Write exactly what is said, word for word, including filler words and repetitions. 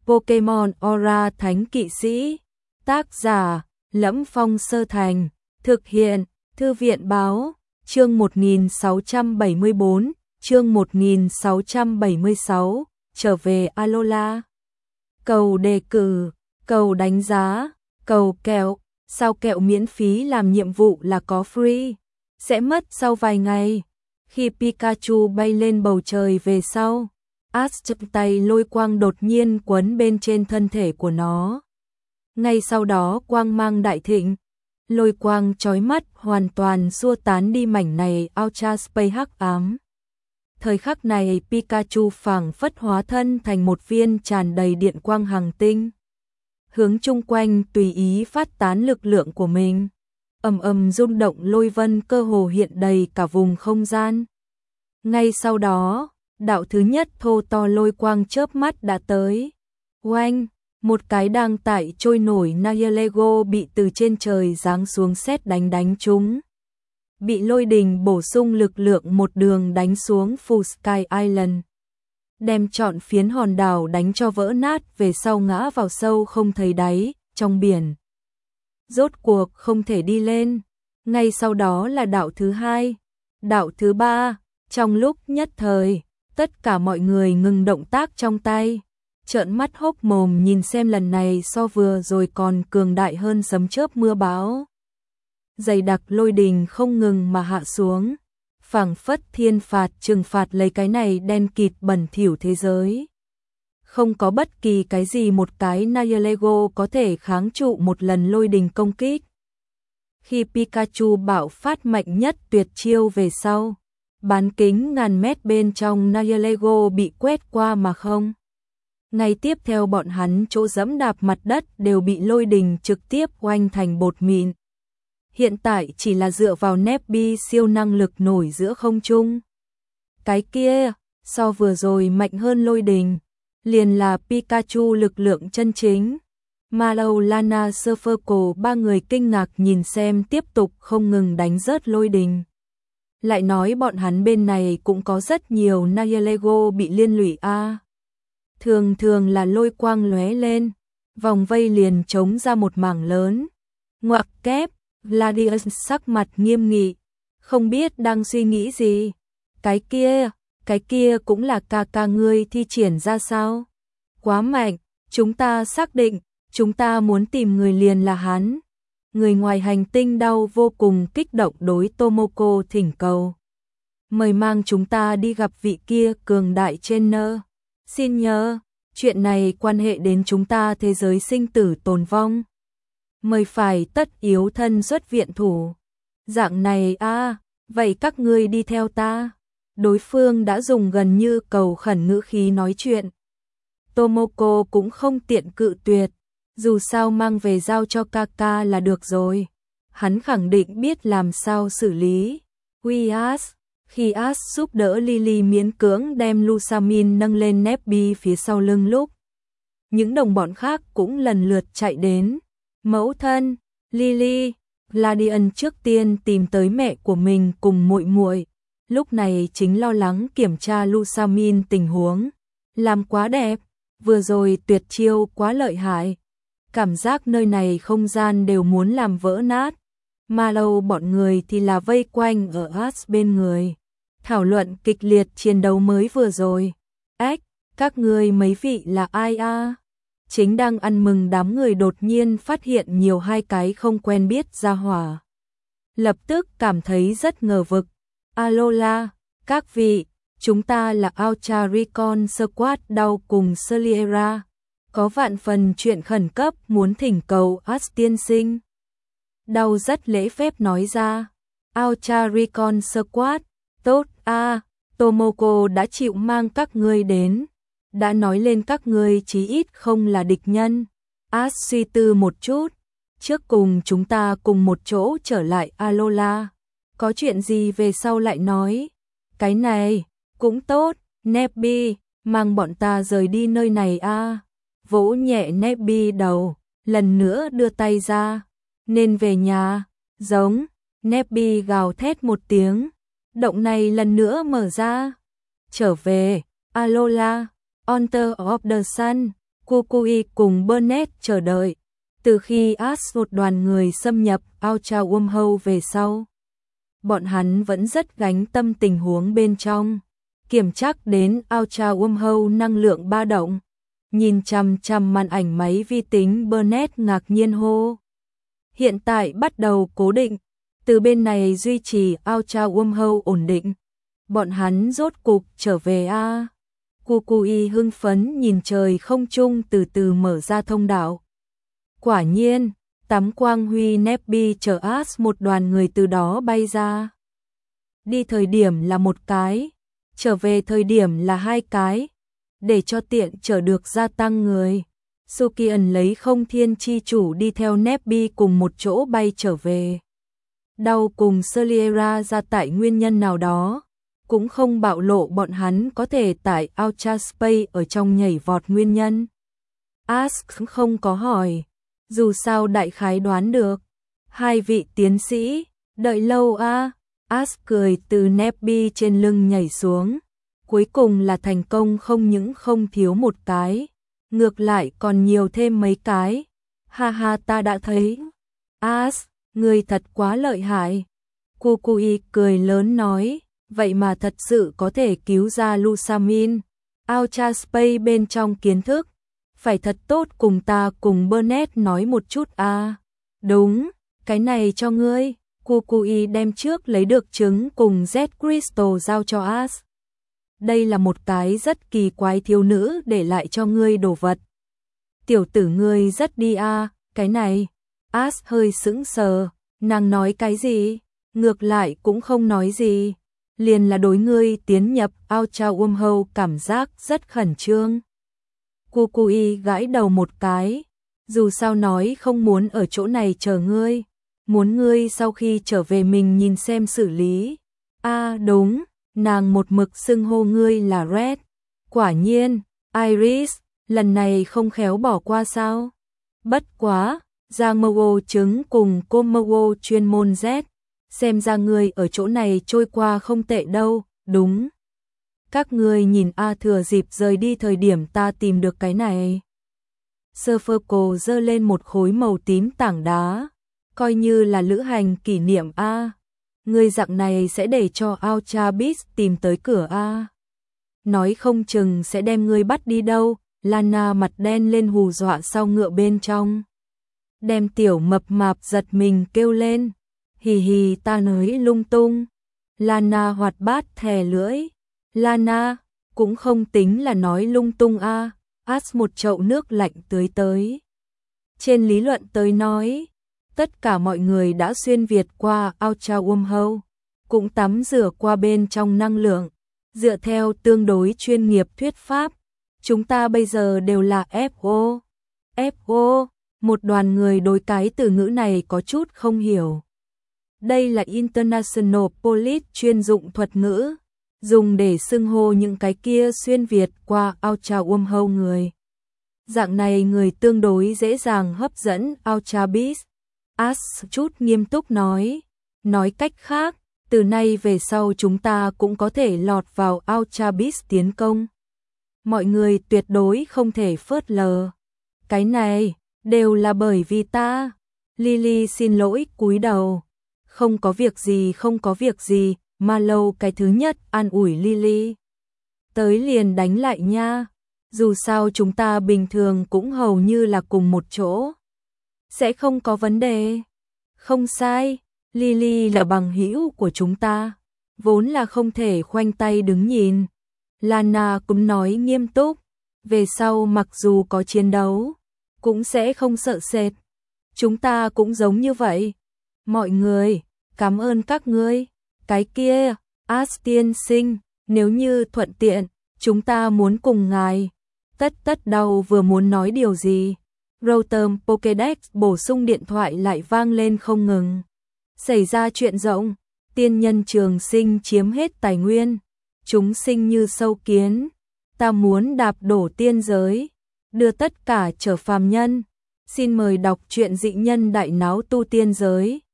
Pokemon Aura Thánh Kỵ Sĩ. Tác giả: Lẫm Phong Sơ Thành. Thực hiện: Thư viện Báo. Chương một nghìn sáu trăm bảy mươi bốn, chương một nghìn sáu trăm bảy mươi sáu, trở về Alola. Cầu đề cử, cầu đánh giá, cầu kẹo, sao kẹo miễn phí làm nhiệm vụ là có free, sẽ mất sau vài ngày. Khi Pikachu bay lên bầu trời về sau, Ash chụp tay lôi quang đột nhiên quấn bên trên thân thể của nó. Ngay sau đó quang mang đại thịnh, lôi quang chói mắt hoàn toàn xua tán đi mảnh này Ultra Space hắc ám. Thời khắc này Pikachu phảng phất hóa thân thành một viên tràn đầy điện quang hành tinh, hướng chung quanh tùy ý phát tán lực lượng của mình. Ầm ầm rung động lôi vân cơ hồ hiện đầy cả vùng không gian. Ngay sau đó, đạo thứ nhất thô to lôi quang chớp mắt đã tới. Oanh, một cái đang tại trôi nổi Nihilego bị từ trên trời giáng xuống sét đánh đánh trúng. Bị lôi đình bổ sung lực lượng một đường đánh xuống Full Sky Island, đem trọn phiến hòn đảo đánh cho vỡ nát, về sau ngã vào sâu không thấy đáy, trong biển. Rốt cuộc không thể đi lên. Ngay sau đó là đạo thứ hai, đạo thứ ba. Trong lúc nhất thời, tất cả mọi người ngừng động tác trong tay, trợn mắt hốc mồm nhìn xem lần này so vừa rồi còn cường đại hơn sấm chớp mưa bão. Dày đặc lôi đình không ngừng mà hạ xuống, phảng phất thiên phạt trừng phạt lấy cái này đen kịt bẩn thỉu thế giới. Không có bất kỳ cái gì một cái Nihilego có thể kháng trụ một lần lôi đình công kích. Khi Pikachu bạo phát mạnh nhất tuyệt chiêu về sau, bán kính ngàn mét bên trong Nihilego bị quét qua mà không. Ngay tiếp theo bọn hắn chỗ dẫm đạp mặt đất đều bị lôi đình trực tiếp oanh thành bột mịn. Hiện tại chỉ là dựa vào Nebby siêu năng lực nổi giữa không trung. Cái kia, so vừa rồi mạnh hơn lôi đình, liền là Pikachu lực lượng chân chính. Mallow, Lana, Surferco ba người kinh ngạc nhìn xem tiếp tục không ngừng đánh rớt lôi đình. Lại nói bọn hắn bên này cũng có rất nhiều Nihilego bị liên lụy a. À, thường thường là lôi quang lóe lên, vòng vây liền trống ra một mảng lớn. Ngoặc kép, Gladius sắc mặt nghiêm nghị, không biết đang suy nghĩ gì. Cái kia, cái kia cũng là ca ca ngươi thi triển ra sao? Quá mạnh, chúng ta xác định, chúng ta muốn tìm người liền là hắn. Người ngoài hành tinh đau vô cùng kích động đối Tomoko thỉnh cầu. Mời mang chúng ta đi gặp vị kia cường đại trên nơ. Xin nhớ, chuyện này quan hệ đến chúng ta thế giới sinh tử tồn vong. Mời phải tất yếu thân xuất viện thủ. Dạng này a, à, vậy các ngươi đi theo ta. Đối phương đã dùng gần như cầu khẩn ngữ khí nói chuyện. Tomoko cũng không tiện cự tuyệt, dù sao mang về giao cho Kaka là được rồi. Hắn khẳng định biết làm sao xử lý. Quy Ash, khi Ash giúp đỡ Lily miễn cưỡng đem Lusamin nâng lên Nebby phía sau lưng lúc, những đồng bọn khác cũng lần lượt chạy đến. Mẫu thân, Lily, Gladian trước tiên tìm tới mẹ của mình cùng muội muội, lúc này chính lo lắng kiểm tra Lusamin tình huống. Làm quá đẹp, vừa rồi tuyệt chiêu quá lợi hại. Cảm giác nơi này không gian đều muốn làm vỡ nát. Mallow bọn người thì là vây quanh ở Ash bên người, thảo luận kịch liệt chiến đấu mới vừa rồi. Ách, các ngươi mấy vị là ai a? À? Chính đang ăn mừng đám người đột nhiên phát hiện nhiều hai cái không quen biết ra hỏa. Lập tức cảm thấy rất ngờ vực. Alola, các vị, chúng ta là Ultra Recon Squad đau cùng Sliera. Có vạn phần chuyện khẩn cấp muốn thỉnh cầu Ash tiên sinh. Đau rất lễ phép nói ra. Ultra Recon Squad, tốt a, à, Tomoko đã chịu mang các ngươi đến. Đã nói lên các ngươi chí ít không là địch nhân. Ash suy tư một chút. Trước cùng chúng ta cùng một chỗ trở lại Alola. Có chuyện gì về sau lại nói. Cái này, cũng tốt, Nebby, mang bọn ta rời đi nơi này a. À. Vỗ nhẹ Nebby đầu, lần nữa đưa tay ra. Nên về nhà, giống. Nebby gào thét một tiếng. Động này lần nữa mở ra. Trở về, Alola. Honor of the Sun, Kukui cùng Burnett chờ đợi. Từ khi Ash một đoàn người xâm nhập Ultra Wormhole về sau, bọn hắn vẫn rất gánh tâm tình huống bên trong. Kiểm tra đến Ultra Wormhole năng lượng ba động. Nhìn chằm chằm màn ảnh máy vi tính, Burnett ngạc nhiên hô. Hiện tại bắt đầu cố định. Từ bên này duy trì Ultra Wormhole ổn định. Bọn hắn rốt cục trở về a. À. Kukui hưng phấn nhìn trời không trung từ từ mở ra thông đạo. Quả nhiên, tắm quang huy Nebby chở Ash một đoàn người từ đó bay ra. Đi thời điểm là một cái, trở về thời điểm là hai cái, để cho tiện chở được gia tăng người. Sukian lấy không thiên chi chủ đi theo Nebby cùng một chỗ bay trở về. Đau cùng Saliera ra tại nguyên nhân nào đó, cũng không bạo lộ bọn hắn có thể tại Ultra Space ở trong nhảy vọt nguyên nhân. Ask không có hỏi, dù sao đại khái đoán được. Hai vị tiến sĩ, đợi lâu a. À? Ask cười từ Nebby trên lưng nhảy xuống. Cuối cùng là thành công, không những không thiếu một cái, ngược lại còn nhiều thêm mấy cái. Ha ha, ta đã thấy. Ask, người thật quá lợi hại. Kukui cười lớn nói, vậy mà thật sự có thể cứu ra Lusamin. Ultra Space bên trong kiến thức, phải thật tốt, cùng ta cùng Burnett nói một chút a. À. Đúng, cái này cho ngươi. Kukui đem trước lấy được trứng cùng Z Crystal giao cho Ash. Đây là một cái rất kỳ quái thiếu nữ để lại cho ngươi đồ vật. Tiểu tử ngươi rất đi a, à, cái này. Ash hơi sững sờ, nàng nói cái gì? Ngược lại cũng không nói gì. Liền là đối ngươi tiến nhập Ultra Wormhole cảm giác rất khẩn trương. Kukui gãi đầu một cái, dù sao nói không muốn ở chỗ này chờ ngươi, muốn ngươi sau khi trở về mình nhìn xem xử lý. A à, đúng, nàng một mực xưng hô ngươi là Red. Quả nhiên, Iris, lần này không khéo bỏ qua sao? Bất quá, Giamowo trứng cùng Komowo chuyên môn Z, xem ra ngươi ở chỗ này trôi qua không tệ đâu, đúng. Các ngươi nhìn a, thừa dịp rời đi thời điểm ta tìm được cái này. Serferco giơ lên một khối màu tím tảng đá, coi như là lữ hành kỷ niệm a. Ngươi dạng này sẽ để cho Ultra Beast tìm tới cửa a. Nói không chừng sẽ đem ngươi bắt đi đâu. Lana mặt đen lên hù dọa sau ngựa bên trong. Đem tiểu mập mạp giật mình kêu lên. Hì hì, ta nói lung tung. Lana hoạt bát thè lưỡi. Lana, cũng không tính là nói lung tung a. À. Ash một chậu nước lạnh tưới tới. Trên lý luận tới nói, tất cả mọi người đã xuyên việt qua Ultra Wormhole, cũng tắm rửa qua bên trong năng lượng. Dựa theo tương đối chuyên nghiệp thuyết pháp, chúng ta bây giờ đều là ép o. ép o, một đoàn người đối cái từ ngữ này có chút không hiểu. Đây là International Police chuyên dụng thuật ngữ, dùng để xưng hô những cái kia xuyên việt qua Ultra Wormhole người. Dạng này người tương đối dễ dàng hấp dẫn Ultra Beast. Ash chút nghiêm túc nói. Nói cách khác, từ nay về sau chúng ta cũng có thể lọt vào Ultra Beast tiến công. Mọi người tuyệt đối không thể phớt lờ. Cái này, đều là bởi vì ta. Lily xin lỗi cúi đầu. Không có việc gì, không có việc gì. Marlowe cái thứ nhất an ủi Lily. Tới liền đánh lại nha. Dù sao chúng ta bình thường cũng hầu như là cùng một chỗ. Sẽ không có vấn đề. Không sai, Lily là bằng hữu của chúng ta. Vốn là không thể khoanh tay đứng nhìn. Lana cũng nói nghiêm túc. Về sau mặc dù có chiến đấu, cũng sẽ không sợ sệt. Chúng ta cũng giống như vậy. Mọi người, cảm ơn các ngươi. Cái kia, Ash tiên sinh, nếu như thuận tiện, chúng ta muốn cùng ngài. Tất tất đầu vừa muốn nói điều gì. Rotom Pokédex bổ sung điện thoại lại vang lên không ngừng. Xảy ra chuyện rộng, tiên nhân trường sinh chiếm hết tài nguyên. Chúng sinh như sâu kiến. Ta muốn đạp đổ tiên giới, đưa tất cả trở phàm nhân. Xin mời đọc truyện dị nhân đại náo tu tiên giới.